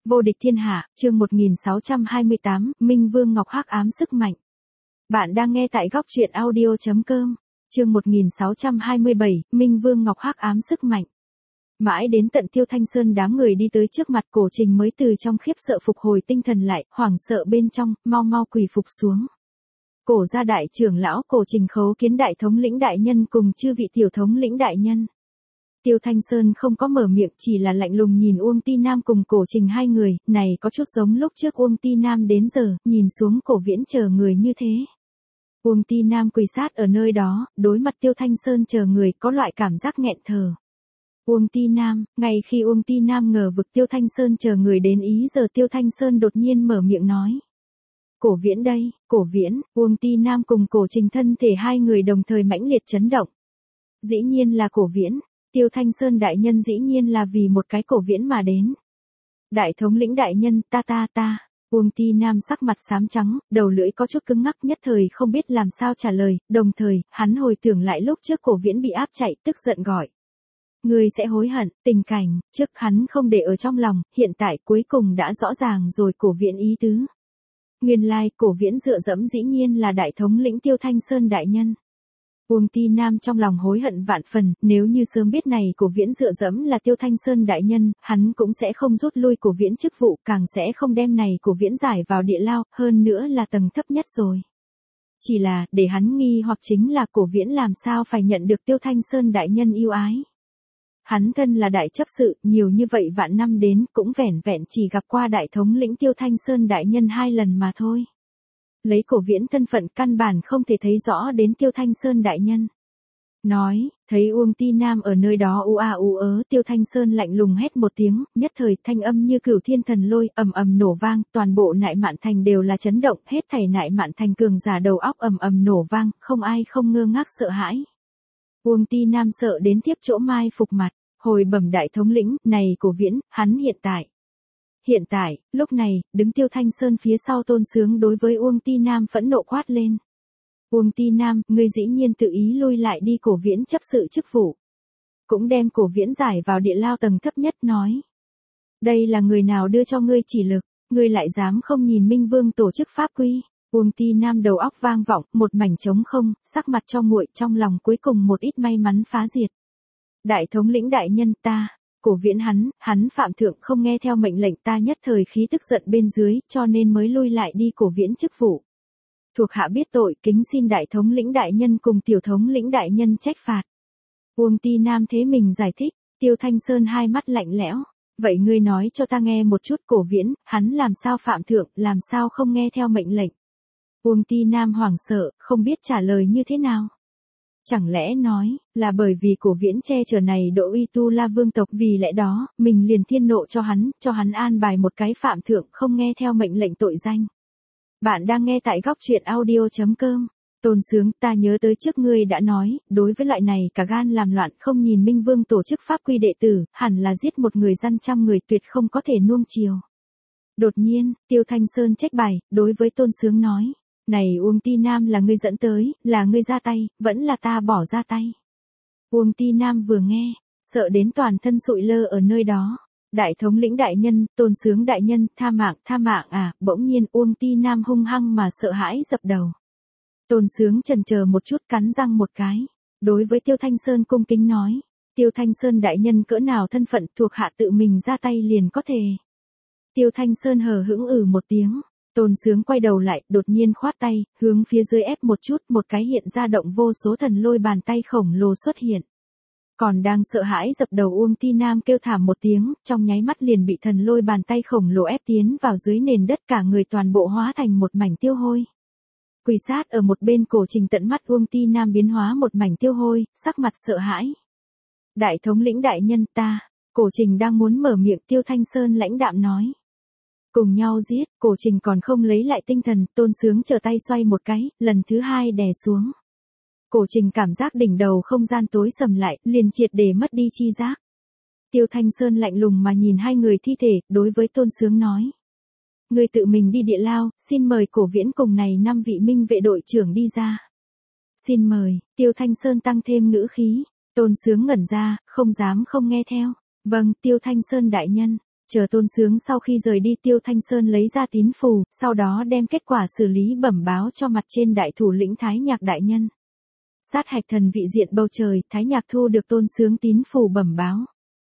Vô địch thiên hạ, chương 1628, Minh Vương Ngọc hắc ám sức mạnh. Bạn đang nghe tại góc truyện audio.com. Chương 1627, Minh Vương Ngọc hắc ám sức mạnh. Mãi đến tận Tiêu Thanh Sơn đám người đi tới trước mặt Cổ Trình mới từ trong khiếp sợ phục hồi tinh thần lại, hoảng sợ bên trong, mau quỳ phục xuống. Cổ gia đại trưởng lão Cổ Trình khấu kiến đại thống lĩnh đại nhân cùng chư vị tiểu thống lĩnh đại nhân. Tiêu Thanh Sơn không có mở miệng, chỉ là lạnh lùng nhìn Uông Ti Nam cùng Cổ Trình hai người, này có chút giống lúc trước Uông Ti Nam đến giờ, nhìn xuống Cổ Viễn chờ người như thế. Uông Ti Nam quỳ sát ở nơi đó, đối mặt Tiêu Thanh Sơn chờ người có loại cảm giác nghẹn thở. Uông Ti Nam, ngay khi Uông Ti Nam ngờ vực Tiêu Thanh Sơn chờ người đến ý giờ Tiêu Thanh Sơn đột nhiên mở miệng nói. Cổ Viễn đây, Cổ Viễn, Uông Ti Nam cùng Cổ Trình thân thể hai người đồng thời mãnh liệt chấn động. Dĩ nhiên là Cổ Viễn. Tiêu Thanh Sơn đại nhân dĩ nhiên là vì một cái Cổ Viễn mà đến. Đại thống lĩnh đại nhân, ta. Uông Ti Nam sắc mặt xám trắng, đầu lưỡi có chút cứng ngắc nhất thời không biết làm sao trả lời, đồng thời, hắn hồi tưởng lại lúc trước Cổ Viễn bị áp chạy, tức giận gọi. Người sẽ hối hận, tình cảnh, trước hắn không để ở trong lòng, hiện tại cuối cùng đã rõ ràng rồi Cổ Viễn ý tứ. Nguyên lai, Cổ Viễn dựa dẫm dĩ nhiên là đại thống lĩnh Tiêu Thanh Sơn đại nhân. Uông Ti Nam trong lòng hối hận vạn phần, nếu như sớm biết này Cổ Viễn dựa dẫm là Tiêu Thanh Sơn đại nhân, hắn cũng sẽ không rút lui Cổ Viễn chức vụ, càng sẽ không đem này Cổ Viễn giải vào địa lao, hơn nữa là tầng thấp nhất rồi. Chỉ là, để hắn nghi hoặc chính là Cổ Viễn làm sao phải nhận được Tiêu Thanh Sơn đại nhân yêu ái. Hắn thân là đại chấp sự, nhiều như vậy vạn năm đến, cũng vẻn vẹn chỉ gặp qua đại thống lĩnh Tiêu Thanh Sơn đại nhân 2 lần mà thôi. Lấy Cổ Viễn thân phận căn bản không thể thấy rõ đến Tiêu Thanh Sơn đại nhân. Nói, thấy Uông Ti Nam ở nơi đó ú ớ, Tiêu Thanh Sơn lạnh lùng hét một tiếng, nhất thời thanh âm như cửu thiên thần lôi, ầm nổ vang, toàn bộ Nại Mạn Thành đều là chấn động, hết thảy Nại Mạn Thành cường giả đầu óc ầm nổ vang, không ai không ngơ ngác sợ hãi. Uông Ti Nam sợ đến tiếp chỗ mai phục mặt, hồi bẩm đại thống lĩnh, này Cổ Viễn, hắn Hiện tại, lúc này, đứng Tiêu Thanh Sơn phía sau Tôn Sướng đối với Uông Ti Nam phẫn nộ quát lên. Uông Ti Nam, ngươi dĩ nhiên tự ý lui lại đi Cổ Viễn chấp sự chức vụ. Cũng đem Cổ Viễn giải vào địa lao tầng thấp nhất nói. Đây là người nào đưa cho ngươi chỉ lực, ngươi lại dám không nhìn Minh Vương tổ chức pháp quy. Uông Ti Nam đầu óc vang vọng, một mảnh trống không, sắc mặt cho nguội trong lòng cuối cùng một ít may mắn phá diệt. Đại thống lĩnh đại nhân ta. Cổ Viễn hắn phạm thượng không nghe theo mệnh lệnh ta nhất thời khí tức giận bên dưới, cho nên mới lui lại đi Cổ Viễn chức vụ. Thuộc hạ biết tội, kính xin đại thống lĩnh đại nhân cùng tiểu thống lĩnh đại nhân trách phạt. Uông Ti Nam thế mình giải thích, Tiêu Thanh Sơn hai mắt lạnh lẽo. Vậy ngươi nói cho ta nghe một chút Cổ Viễn, hắn làm sao phạm thượng, làm sao không nghe theo mệnh lệnh. Uông Ti Nam hoảng sợ, không biết trả lời như thế nào. Chẳng lẽ nói, là bởi vì Cổ Viễn che chở này độ uy tu la vương tộc, vì lẽ đó, mình liền thiên nộ cho hắn an bài một cái phạm thượng không nghe theo mệnh lệnh tội danh. Bạn đang nghe tại góc truyện audio.com. Tôn Sướng, ta nhớ tới trước ngươi đã nói, đối với loại này cả gan làm loạn không nhìn Minh Vương tổ chức pháp quy đệ tử, hẳn là giết một người dân 100 người tuyệt không có thể nuông chiều. Đột nhiên, Tiêu Thanh Sơn trách bài, đối với Tôn Sướng nói. Này Uông Ti Nam là ngươi dẫn tới, là ngươi ra tay, vẫn là ta bỏ ra tay. Uông Ti Nam vừa nghe, sợ đến toàn thân sụi lơ ở nơi đó. Đại thống lĩnh đại nhân, Tôn Sướng đại nhân, tha mạng à, bỗng nhiên Uông Ti Nam hung hăng mà sợ hãi dập đầu. Tôn Sướng chần chờ một chút cắn răng một cái. Đối với Tiêu Thanh Sơn cung kính nói, Tiêu Thanh Sơn đại nhân cỡ nào thân phận thuộc hạ tự mình ra tay liền có thể. Tiêu Thanh Sơn hờ hững một tiếng. Tôn Sướng quay đầu lại, đột nhiên khoát tay, hướng phía dưới ép một chút, một cái hiện ra động vô số thần lôi bàn tay khổng lồ xuất hiện. Còn đang sợ hãi dập đầu Uông Ti Nam kêu thảm một tiếng, trong nháy mắt liền bị thần lôi bàn tay khổng lồ ép tiến vào dưới nền đất, cả người toàn bộ hóa thành một mảnh tiêu hôi. Quỳ sát ở một bên Cổ Trình tận mắt Uông Ti Nam biến hóa một mảnh tiêu hôi, sắc mặt sợ hãi. Đại thống lĩnh đại nhân ta, Cổ Trình đang muốn mở miệng, Tiêu Thanh Sơn lãnh đạm nói. Cùng nhau giết, Cổ Trình còn không lấy lại tinh thần, Tôn Sướng trở tay xoay một cái, lần thứ 2 đè xuống. Cổ Trình cảm giác đỉnh đầu không gian tối sầm lại, liền triệt để mất đi chi giác. Tiêu Thanh Sơn lạnh lùng mà nhìn hai người thi thể, đối với Tôn Sướng nói. Ngươi tự mình đi địa lao, xin mời Cổ Viễn cùng này 5 vị minh vệ đội trưởng đi ra. Xin mời, Tiêu Thanh Sơn tăng thêm ngữ khí, Tôn Sướng ngẩn ra, không dám không nghe theo. Vâng, Tiêu Thanh Sơn đại nhân. Chờ Tôn Sướng sau khi rời đi, Tiêu Thanh Sơn lấy ra tín phù, sau đó đem kết quả xử lý bẩm báo cho mặt trên đại thủ lĩnh Thái Nhạc đại nhân. Sát hạch thần vị diện bầu trời, Thái Nhạc thu được Tôn Sướng tín phù bẩm báo.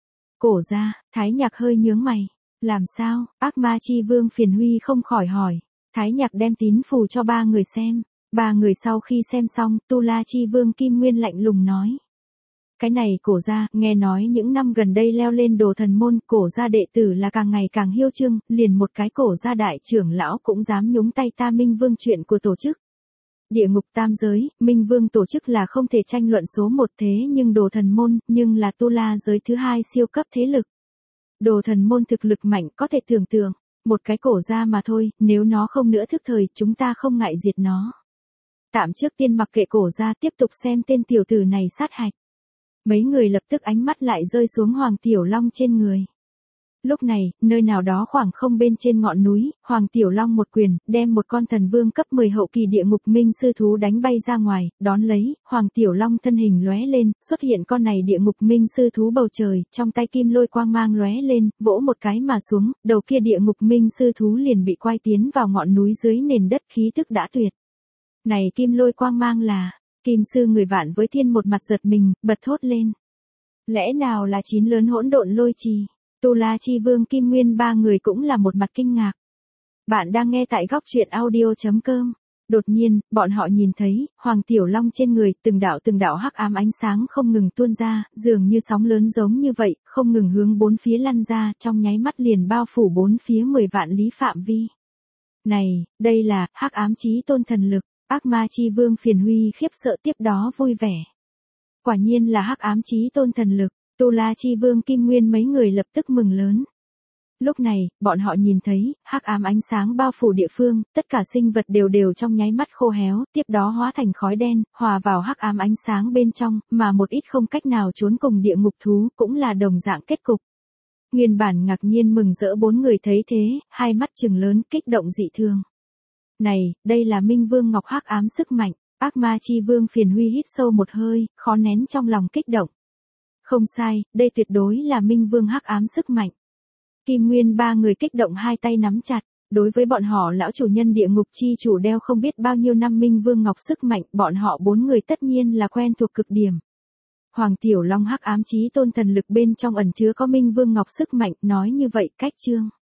Cổ gia, Thái Nhạc hơi nhướng mày. Làm sao? Ác ma chi vương Phiền Huy không khỏi hỏi. Thái Nhạc đem tín phù cho ba người xem. Ba người sau khi xem xong, Tu La chi vương Kim Nguyên lạnh lùng nói. Cái này cổ gia, nghe nói những năm gần đây leo lên đồ thần môn, cổ gia đệ tử là càng ngày càng hiêu trương, liền một cái cổ gia đại trưởng lão cũng dám nhúng tay ta Minh Vương chuyện của tổ chức. Địa ngục tam giới, Minh Vương tổ chức là không thể tranh luận số một, thế nhưng đồ thần môn, nhưng là Tu La giới thứ hai siêu cấp thế lực. Đồ thần môn thực lực mạnh, có thể tưởng tượng, một cái cổ gia mà thôi, nếu nó không nữa thức thời, chúng ta không ngại diệt nó. Tạm trước tiên mặc kệ cổ gia, tiếp tục xem tên tiểu tử này sát hạch. Mấy người lập tức ánh mắt lại rơi xuống Hoàng Tiểu Long trên người. Lúc này, nơi nào đó khoảng không bên trên ngọn núi, Hoàng Tiểu Long một quyền, đem một con thần vương cấp 10 hậu kỳ địa ngục minh sư thú đánh bay ra ngoài, đón lấy, Hoàng Tiểu Long thân hình lóe lên, xuất hiện con này địa ngục minh sư thú bầu trời, trong tay kim lôi quang mang lóe lên, vỗ một cái mà xuống, đầu kia địa ngục minh sư thú liền bị quay tiến vào ngọn núi dưới nền đất, khí tức đã tuyệt. Này kim lôi quang mang là, Kim sư người Vạn với Thiên một mặt giật mình, bật thốt lên. Lẽ nào là 9 lớn hỗn độn lôi trì? Tu La chi vương Kim Nguyên ba người cũng là một mặt kinh ngạc. Bạn đang nghe tại góc truyện audio.com. Đột nhiên, bọn họ nhìn thấy, Hoàng Tiểu Long trên người, từng đạo hắc ám ánh sáng không ngừng tuôn ra, dường như sóng lớn giống như vậy, không ngừng hướng bốn phía lăn ra, trong nháy mắt liền bao phủ bốn phía 10 vạn lý phạm vi. Này, đây là, hắc ám chí tôn thần lực. Ác ma chi vương Phiền Huy khiếp sợ tiếp đó vui vẻ. Quả nhiên là hắc ám chí tôn thần lực, Tu La chi vương Kim Nguyên mấy người lập tức mừng lớn. Lúc này, bọn họ nhìn thấy, hắc ám ánh sáng bao phủ địa phương, tất cả sinh vật đều trong nháy mắt khô héo, tiếp đó hóa thành khói đen, hòa vào hắc ám ánh sáng bên trong, mà một ít không cách nào trốn cùng địa ngục thú, cũng là đồng dạng kết cục. Nguyên bản ngạc nhiên mừng rỡ bốn người thấy thế, hai mắt trừng lớn, kích động dị thường. Này, đây là Minh Vương Ngọc hắc ám sức mạnh. Ác ma chi vương Phiền Huy hít sâu một hơi, khó nén trong lòng kích động. Không sai, đây tuyệt đối là Minh Vương hắc ám sức mạnh. Kim Nguyên ba người kích động hai tay nắm chặt. Đối với bọn họ lão chủ nhân địa ngục chi chủ đeo không biết bao nhiêu năm Minh Vương Ngọc sức mạnh, bọn họ bốn người tất nhiên là quen thuộc cực điểm. Hoàng Tiểu Long hắc ám chí tôn thần lực bên trong ẩn chứa có Minh Vương Ngọc sức mạnh, nói như vậy cách chương.